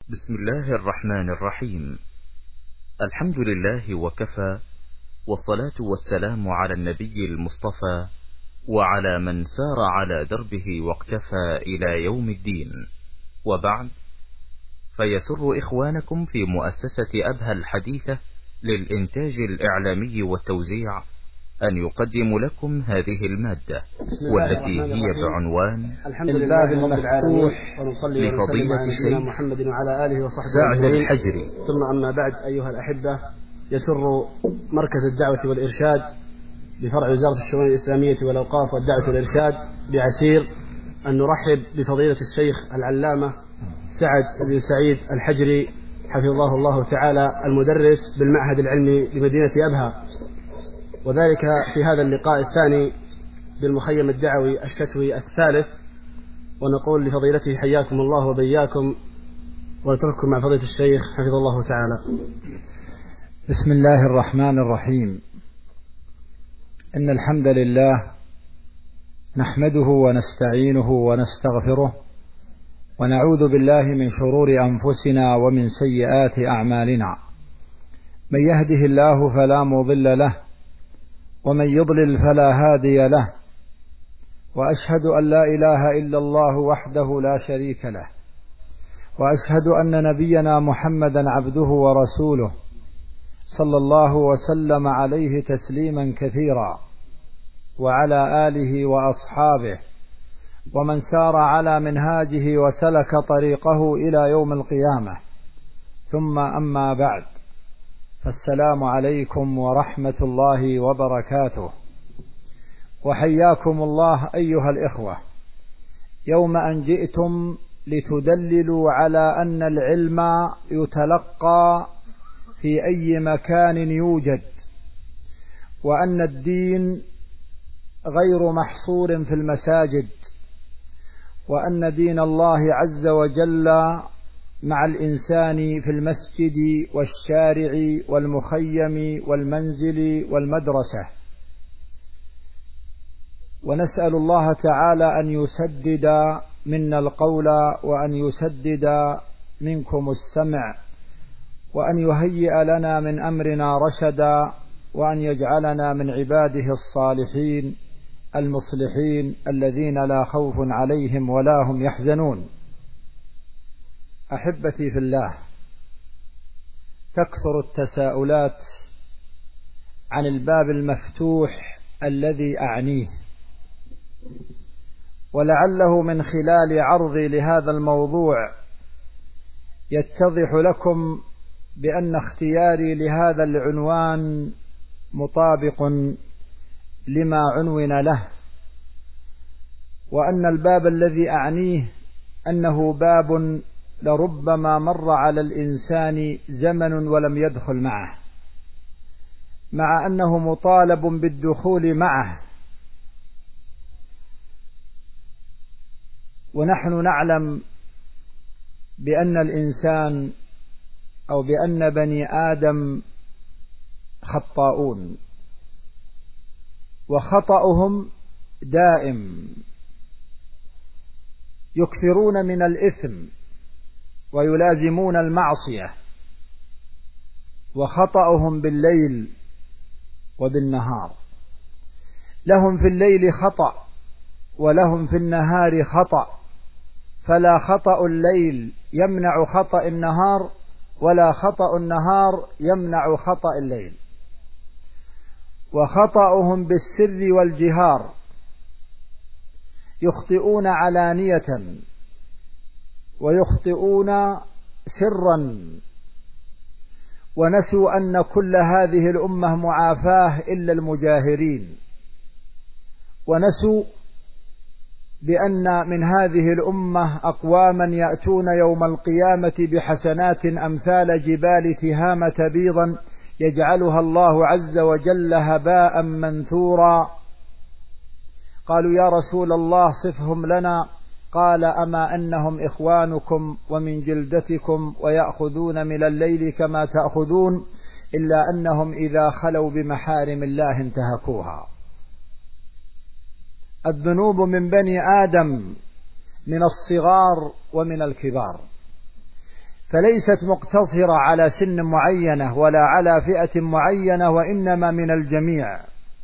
بسم الله الرحمن الرحيم. الحمد لله وكفى، والصلاة والسلام على النبي المصطفى وعلى من سار على دربه واقتفى إلى يوم الدين، وبعد، فيسر إخوانكم في مؤسسة أبهى الحديثة للإنتاج الإعلامي والتوزيع أن يقدم لكم هذه المادة، والتي هي بعنوان الباب المفتوح لفضيلة الشيخ محمد وعلى آله وصحبه سعد الحجري. ثم أما بعد، أيها الأحبة، يسر مركز الدعوة والإرشاد بفرع وزارة الشؤون الإسلامية والأوقاف والدعوة والإرشاد بعسير أن نرحب بفضيلة الشيخ العلامة سعد بن سعيد الحجري حفظه الله تعالى، المدرس بالمعهد العلمي بمدينة أبها، وذلك في هذا اللقاء الثاني بالمخيم الدعوي الشتوي الثالث. ونقول لفضيلته حياكم الله وبياكم، ونترككم مع فضيلة الشيخ حفظه الله تعالى. بسم الله الرحمن الرحيم. إن الحمد لله نحمده ونستعينه ونستغفره، ونعوذ بالله من شرور أنفسنا ومن سيئات أعمالنا. من يهده الله فلا مضل له، ومن يضلل فلا هادي له، وأشهد أن لا إله إلا الله وحده لا شريك له، وأشهد أن نبينا محمدا عبده ورسوله صلى الله وسلم عليه تسليما كثيرا، وعلى آله وأصحابه ومن سار على منهاجه وسلك طريقه إلى يوم القيامة. ثم أما بعد، فالسلام عليكم ورحمة الله وبركاته، وحياكم الله أيها الإخوة، يوم أن جئتم لتدللوا على أن العلم يتلقى في أي مكان يوجد، وأن الدين غير محصور في المساجد، وأن دين الله عز وجل مع الإنسان في المسجد والشارع والمخيم والمنزل والمدرسة. ونسأل الله تعالى أن يسدد منا القول، وأن يسدد منكم السمع، وأن يهيئ لنا من أمرنا رشدا، وأن يجعلنا من عباده الصالحين المصلحين الذين لا خوف عليهم ولا هم يحزنون. أحبتي في الله، تكثر التساؤلات عن الباب المفتوح الذي أعنيه، ولعله من خلال عرضي لهذا الموضوع يتضح لكم بأن اختياري لهذا العنوان مطابق لما عنون له، وأن الباب الذي أعنيه أنه باب لربما مر على الإنسان زمن ولم يدخل معه، مع أنه مطالب بالدخول معه. ونحن نعلم بأن الإنسان أو بأن بني آدم خطاؤون، وخطأهم دائم، يكثرون من الإثم ويلازمون المعصية، وخطأهم بالليل وبالنهار. لهم في الليل خطأ ولهم في النهار خطأ، فلا خطأ الليل يمنع خطأ النهار، ولا خطأ النهار يمنع خطأ الليل. وخطأهم بالسر والجهار، يخطئون علانية ويخطئون سرا، ونسوا أن كل هذه الأمة معافاة إلا المجاهرين، ونسوا بأن من هذه الأمة أقواما يأتون يوم القيامة بحسنات أمثال جبال تهامة بيضا يجعلها الله عز وجل هباء منثورا. قالوا يا رسول الله صفهم لنا، قال أما أنهم إخوانكم ومن جلدتكم ويأخذون من الليل كما تأخذون، إلا أنهم إذا خلوا بمحارم الله انتهكوها. الذنوب من بني آدم من الصغار ومن الكبار، فليست مقتصرة على سن معينة ولا على فئة معينة، وإنما من الجميع.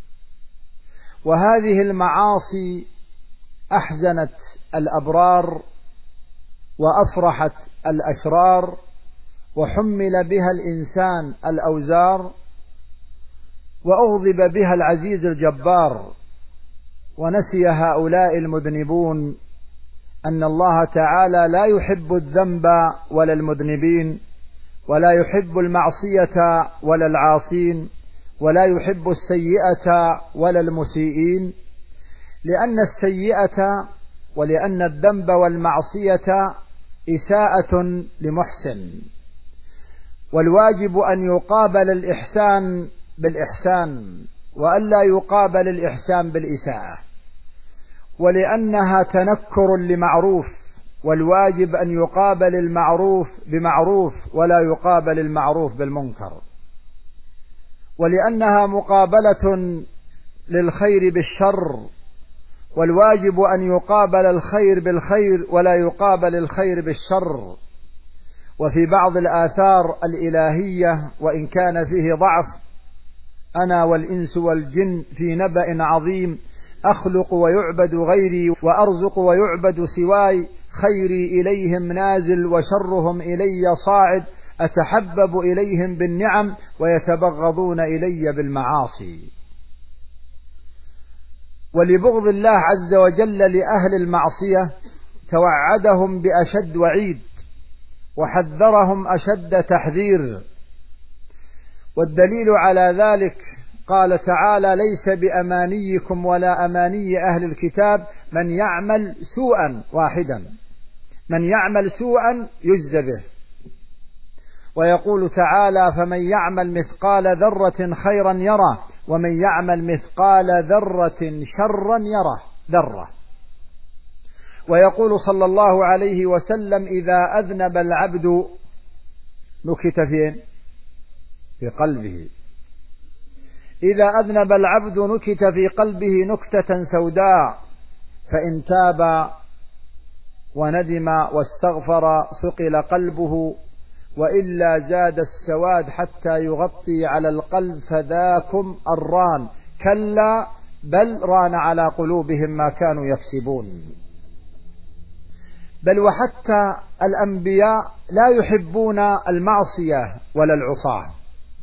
وهذه المعاصي أحزنت الأبرار وأفرحت الأشرار، وحمل بها الإنسان الأوزار، وأغضب بها العزيز الجبار، ونسي هؤلاء المذنبون أن الله تعالى لا يحب الذنب ولا المذنبين، ولا يحب المعصية ولا العاصين، ولا يحب السيئة ولا المسيئين، لأن السيئة ولأن الذنب والمعصية إساءة لمحسن، والواجب أن يقابل الإحسان بالإحسان، وألا يقابل الإحسان بالإساءة، ولأنها تنكر لمعروف، والواجب أن يقابل المعروف بمعروف ولا يقابل المعروف بالمنكر، ولأنها مقابلة للخير بالشر، والواجب أن يقابل الخير بالخير ولا يقابل الخير بالشر. وفي بعض الآثار الإلهية وإن كان فيه ضعف: أنا والإنس والجن في نبأ عظيم، أخلق ويعبد غيري وأرزق ويعبد سواي، خيري إليهم نازل وشرهم إلي صاعد، أتحبب إليهم بالنعم ويتبغضون إلي بالمعاصي. ولبغض الله عز وجل لأهل المعصية توعدهم بأشد وعيد، وحذرهم أشد تحذير. والدليل على ذلك قال تعالى: ليس بأمانيكم ولا أماني أهل الكتاب من يعمل سوءا واحدا، من يعمل سوءا يجزى به. ويقول تعالى: فمن يعمل مثقال ذرة خيرا يره، ومن يعمل مثقال ذرة شرا يره ذرة. ويقول صلى الله عليه وسلم: إذا أذنب العبد نكت فين؟ في قلبه. إذا أذنب العبد نكت في قلبه نكتة سوداء، فإن تاب وندم واستغفر صقل قلبه، وإلا زاد السواد حتى يغطي على القلب، فذاكم الران، كلا بل ران على قلوبهم ما كانوا يكسبون. بل وحتى الأنبياء لا يحبون المعصية ولا العصاة،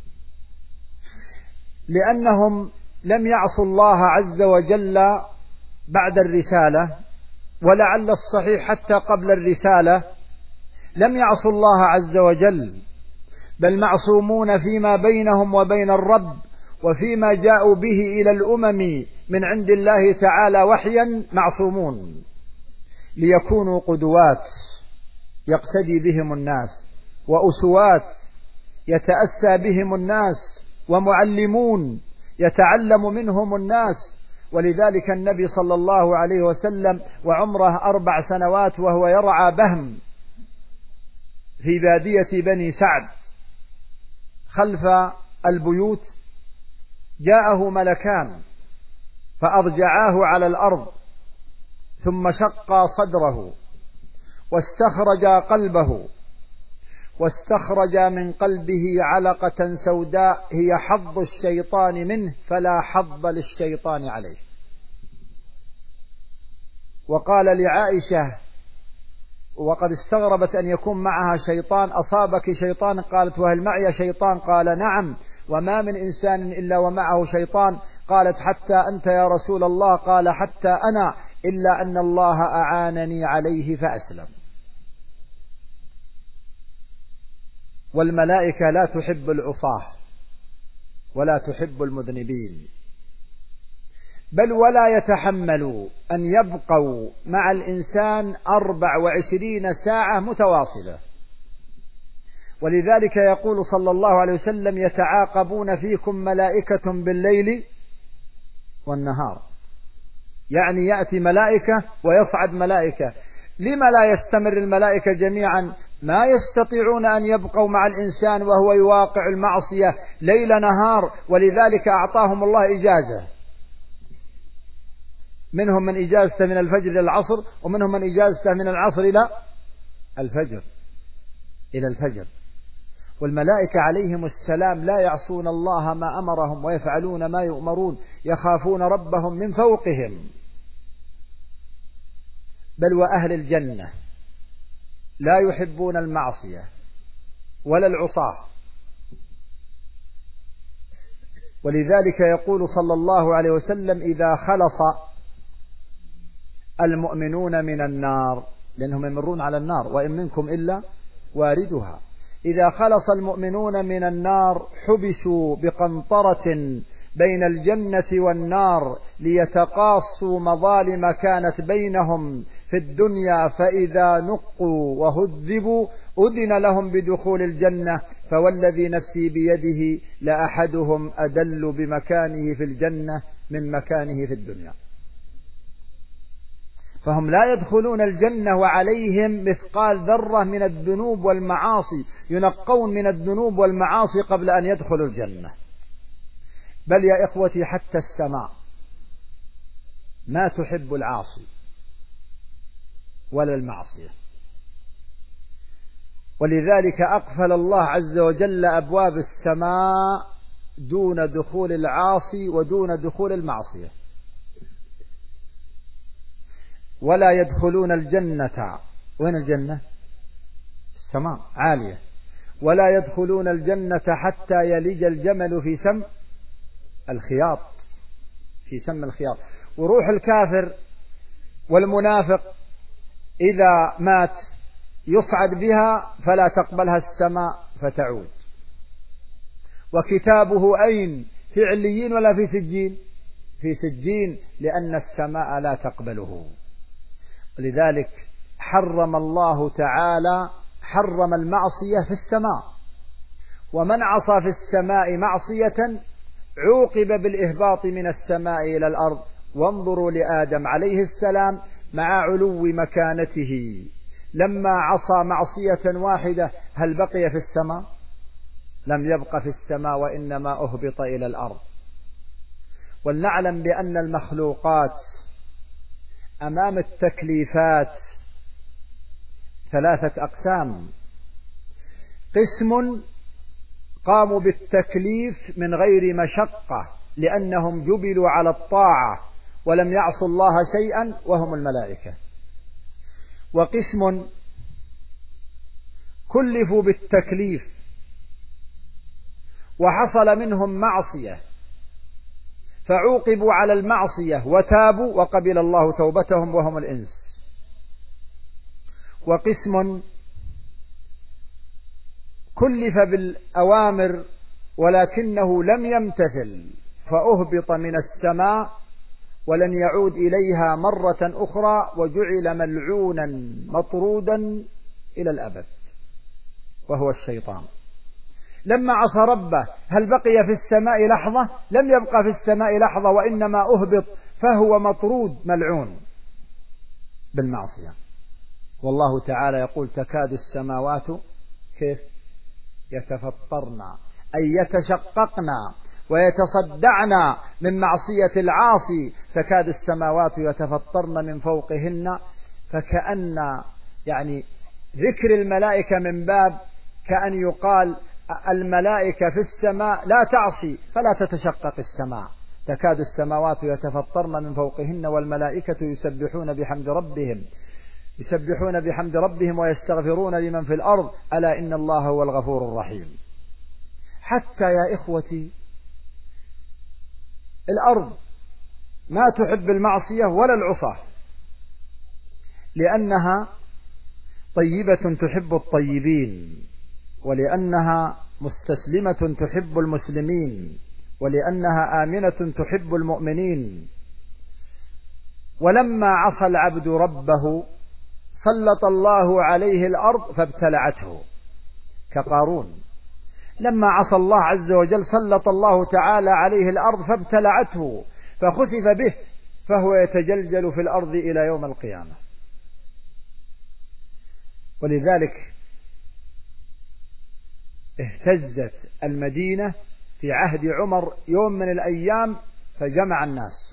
لأنهم لم يعصوا الله عز وجل بعد الرسالة، ولعل الصحيح حتى قبل الرسالة لم يعصوا الله عز وجل، بل معصومون فيما بينهم وبين الرب، وفيما جاءوا به إلى الأمم من عند الله تعالى وحيا معصومون، ليكونوا قدوات يقتدي بهم الناس، وأسوات يتأسى بهم الناس، ومعلمون يتعلم منهم الناس. ولذلك النبي صلى الله عليه وسلم وعمره 4 سنوات وهو يرعى بهم في بادية بني سعد خلف البيوت، جاءه ملكان فأضجعاه على الأرض، ثم شقا صدره واستخرجا قلبه، واستخرج من قلبه علقة سوداء هي حظ الشيطان منه، فلا حظ للشيطان عليه. وقال لعائشة وقد استغربت أن يكون معها شيطان: أصابك شيطان؟ قالت: وهل معي شيطان؟ قال: نعم، وما من إنسان إلا ومعه شيطان. قالت: حتى أنت يا رسول الله؟ قال: حتى أنا، إلا أن الله أعانني عليه فأسلم. والملائكة لا تحب العصاة ولا تحب المذنبين، بل ولا يتحملوا أن يبقوا مع الإنسان 24 ساعة متواصلة. ولذلك يقول صلى الله عليه وسلم: يتعاقبون فيكم ملائكة بالليل والنهار، يعني يأتي ملائكة ويصعد ملائكة. لما لا يستمر الملائكة جميعا؟ ما يستطيعون أن يبقوا مع الإنسان وهو يواقع المعصية ليل نهار، ولذلك أعطاهم الله إجازة، منهم من إجازته من الفجر إلى العصر، ومنهم من إجازته من العصر إلى الفجر. إلى الفجر. والملائكة عليهم السلام لا يعصون الله ما أمرهم ويفعلون ما يؤمرون، يخافون ربهم من فوقهم. بل وأهل الجنة لا يحبون المعصية ولا العصاة. ولذلك يقول صلى الله عليه وسلم: إذا خلص المؤمنون من النار، لأنهم يمرون على النار وإن منكم إلا واردها، إذا خلص المؤمنون من النار حبسوا بقنطرة بين الجنة والنار ليتقاصوا مظالم كانت بينهم في الدنيا، فإذا نقوا وهذبوا أذن لهم بدخول الجنة، فوالذي نفسي بيده لأحدهم أدل بمكانه في الجنة من مكانه في الدنيا. فهم لا يدخلون الجنة وعليهم مثقال ذرة من الذنوب والمعاصي، ينقون من الذنوب والمعاصي قبل أن يدخلوا الجنة. بل يا إخوتي حتى السماء ما تحب العاصي ولا المعصية، ولذلك أقفل الله عز وجل أبواب السماء دون دخول العاصي ودون دخول المعصية. ولا يدخلون الجنة، وين الجنة؟ السماء عالية. ولا يدخلون الجنة حتى يلج الجمل في سم الخياط، في سم الخياط. وروح الكافر والمنافق إذا مات يصعد بها فلا تقبلها السماء فتعود. وكتابه أين؟ في عليين ولا في سجين؟ في سجين، لأن السماء لا تقبله. لذلك حرم الله تعالى حرم المعصية في السماء، ومن عصى في السماء معصية عوقب بالإهباط من السماء إلى الأرض. وانظروا لآدم عليه السلام مع علو مكانته لما عصى معصية واحدة هل بقي في السماء؟ لم يبق في السماء، وإنما أهبط إلى الأرض. ولنعلم بأن المخلوقات أمام التكليفات ثلاثة أقسام: قسم قاموا بالتكليف من غير مشقة لأنهم جبلوا على الطاعة ولم يعصوا الله شيئا وهم الملائكة. وقسم كلفوا بالتكليف وحصل منهم معصية فعوقبوا على المعصية وتابوا وقبل الله توبتهم وهم الإنس. وقسم كلف بالأوامر ولكنه لم يمتثل فأهبط من السماء ولن يعود إليها مرة أخرى وجعل ملعونا مطرودا إلى الأبد، وهو الشيطان. لما عصى ربه هل بقي في السماء لحظة؟ لم يبقى في السماء لحظة، وإنما أهبط فهو مطرود ملعون بالمعصية. والله تعالى يقول: تكاد السماوات كيف يتفطرن أي يتشققن ويتصدعن من معصية العاصي، تكاد السماوات يتفطرن من فوقهن. فكأن يعني ذكر الملائكة من باب كأن يقال الملائكة في السماء لا تعصي فلا تتشقق السماء. تكاد السماوات يتفطرن من فوقهن والملائكة يسبحون بحمد ربهم ويستغفرون لمن في الأرض ألا إن الله هو الغفور الرحيم. حتى يا إخوتي الأرض ما تحب المعصية ولا العصاة، لأنها طيبة تحب الطيبين، ولأنها مستسلمة تحب المسلمين، ولأنها آمنة تحب المؤمنين. ولما عصى العبد ربه سلط الله عليه الأرض فابتلعته كقارون. لما عصى الله عز وجل سلط الله تعالى عليه الأرض فابتلعته فخسف به فهو يتجلجل في الأرض إلى يوم القيامة. ولذلك اهتزت المدينة في عهد عمر يوم من الأيام فجمع الناس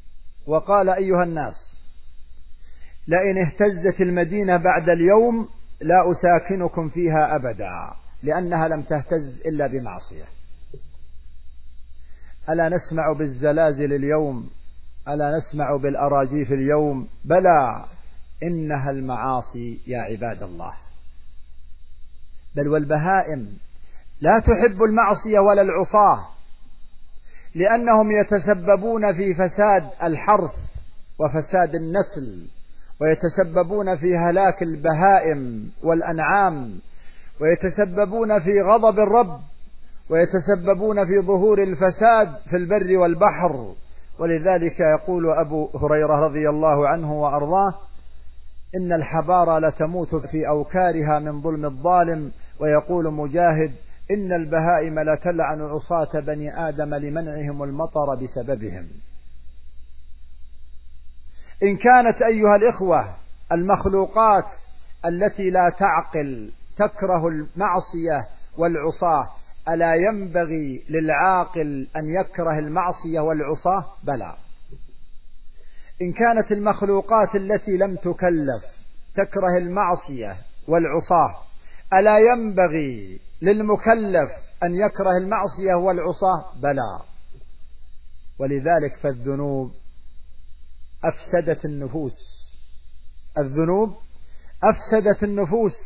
وقال: أيها الناس، لئن اهتزت المدينة بعد اليوم لا أساكنكم فيها أبدا، لأنها لم تهتز إلا بمعصية. ألا نسمع بالزلازل اليوم؟ ألا نسمع بالأراجيف اليوم؟ بلى، إنها المعاصي يا عباد الله. بل والبهائم لا تحب المعصية ولا العصاة، لأنهم يتسببون في فساد الحرث وفساد النسل، ويتسببون في هلاك البهائم والأنعام، ويتسببون في غضب الرب، ويتسببون في ظهور الفساد في البر والبحر. ولذلك يقول أبو هريرة رضي الله عنه وأرضاه: إن الحبار لتموت في أوكارها من ظلم الظالم. ويقول مجاهد: إن البهائم لتلعن عصاة بني آدم لمنعهم المطر بسببهم. إن كانت أيها الإخوة المخلوقات التي لا تعقل تكره المعصية والعصاة، ألا ينبغي للعاقل أن يكره المعصية والعصاة؟ بلى. إن كانت المخلوقات التي لم تكلف تكره المعصية والعصاة، ألا ينبغي للمكلف أن يكره المعصية والعصاة؟ بلى. ولذلك فالذنوب أفسدت النفوس، الذنوب أفسدت النفوس.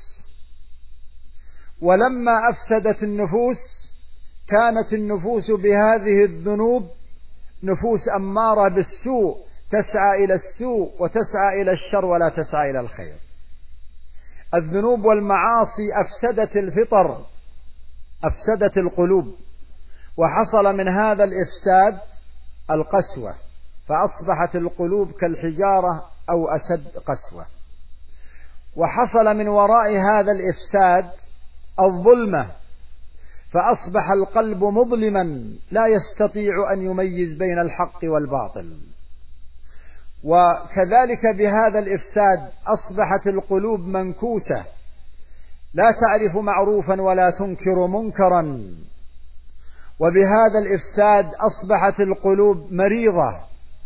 ولما أفسدت النفوس كانت النفوس بهذه الذنوب نفوس أمارة بالسوء، تسعى إلى السوء وتسعى إلى الشر ولا تسعى إلى الخير. الذنوب والمعاصي أفسدت الفطر، أفسدت القلوب، وحصل من هذا الإفساد القسوة، فأصبحت القلوب كالحجارة أو أشد قسوة. وحصل من وراء هذا الإفساد الظلمة، فأصبح القلب مظلما لا يستطيع أن يميز بين الحق والباطل. وكذلك بهذا الإفساد أصبحت القلوب منكوسة، لا تعرف معروفا ولا تنكر منكرا. وبهذا الإفساد أصبحت القلوب مريضة،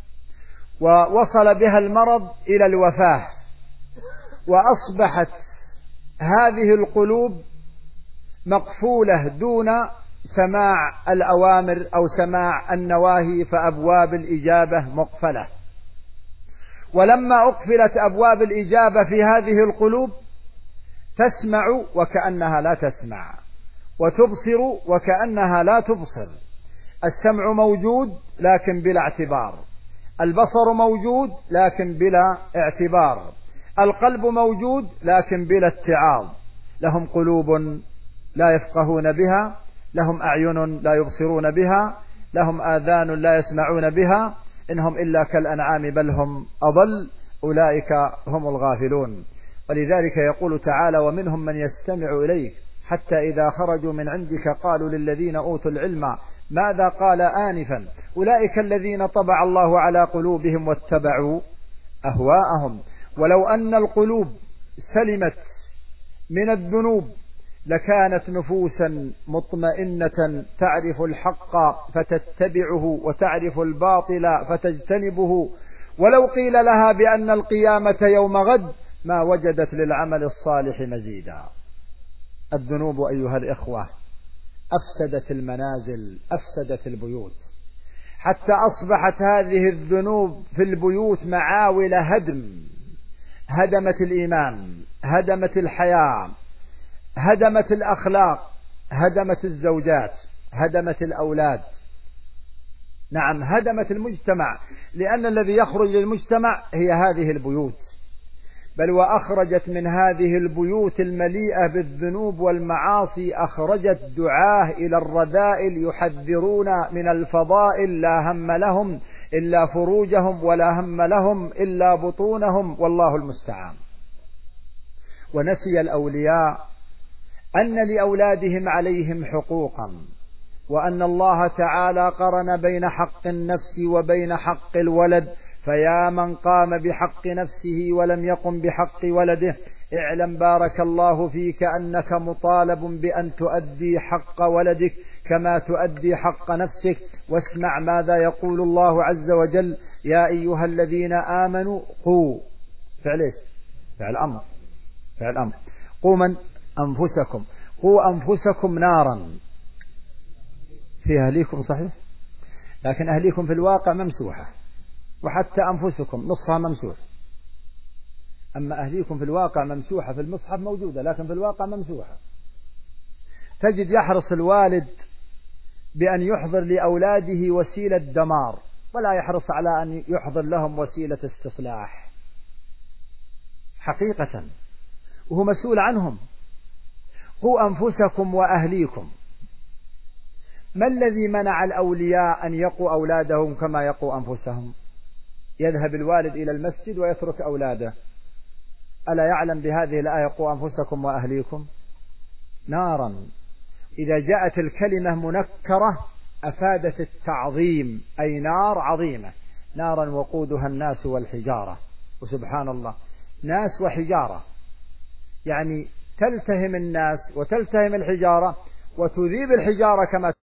ووصل بها المرض إلى الوفاة. وأصبحت هذه القلوب مقفولة دون سماع الأوامر أو سماع النواهي، فأبواب الإجابة مقفلة. ولما أقفلت أبواب الإجابة في هذه القلوب تسمع وكأنها لا تسمع، وتبصر وكأنها لا تبصر. السمع موجود لكن بلا اعتبار، البصر موجود لكن بلا اعتبار، القلب موجود لكن بلا اتعاظ. لهم قلوب لا يفقهون بها، لهم أعين لا يبصرون بها، لهم آذان لا يسمعون بها، إنهم إلا كالأنعام بل هم أضل، أولئك هم الغافلون. ولذلك يقول تعالى: ومنهم من يستمع إليك حتى إذا خرجوا من عندك قالوا للذين أوتوا العلم ماذا قال آنفا أولئك الذين طبع الله على قلوبهم واتبعوا أهواءهم. ولو أن القلوب سلمت من الذنوب لكانت نفوسا مطمئنة تعرف الحق فتتبعه وتعرف الباطل فتجتنبه. ولو قيل لها بأن القيامة يوم غد ما وجدت للعمل الصالح مزيدا. الذنوب أيها الإخوة أفسدت المنازل، أفسدت البيوت، حتى أصبحت هذه الذنوب في البيوت معاول هدم، هدمت الإيمان، هدمت الحياة، هدمت الأخلاق، هدمت الزوجات، هدمت الأولاد. نعم، هدمت المجتمع، لأن الذي يخرج للمجتمع هي هذه البيوت. بل وأخرجت من هذه البيوت المليئة بالذنوب والمعاصي، أخرجت دعاه إلى الرذائل يحذرون من الفضائل، لا هم لهم إلا فروجهم ولا هم لهم إلا بطونهم، والله المستعان. ونسي الأولياء أن لأولادهم عليهم حقوقا، وأن الله تعالى قرن بين حق النفس وبين حق الولد. فيا من قام بحق نفسه ولم يقم بحق ولده، اعلم بارك الله فيك أنك مطالب بأن تؤدي حق ولدك كما تؤدي حق نفسك. واسمع ماذا يقول الله عز وجل: يا أيها الذين آمنوا قوا، فعل أمر، قوا من أنفسكم، قوا أنفسكم نارا، في أهليكم صحيح، لكن أهليكم في الواقع ممسوحة، وحتى أنفسكم نصفها ممسوح. أما أهليكم في الواقع ممسوحة، في المصحف موجودة لكن في الواقع ممسوحة. تجد يحرص الوالد بأن يحضر لأولاده وسيلة دمار، ولا يحرص على أن يحضر لهم وسيلة استصلاح حقيقة، وهو مسؤول عنهم. قوا أنفسكم وأهليكم. ما الذي منع الأولياء أن يقوا أولادهم كما يقوا أنفسهم؟ يذهب الوالد إلى المسجد ويترك أولاده، ألا يعلم بهذه الآية قوا أنفسكم وأهليكم نارا؟ إذا جاءت الكلمة منكرة أفادت التعظيم، أي نار عظيمة، نارا وقودها الناس والحجارة. وسبحان الله، ناس وحجارة، يعني تلتهم الناس وتلتهم الحجارة وتذيب الحجارة كما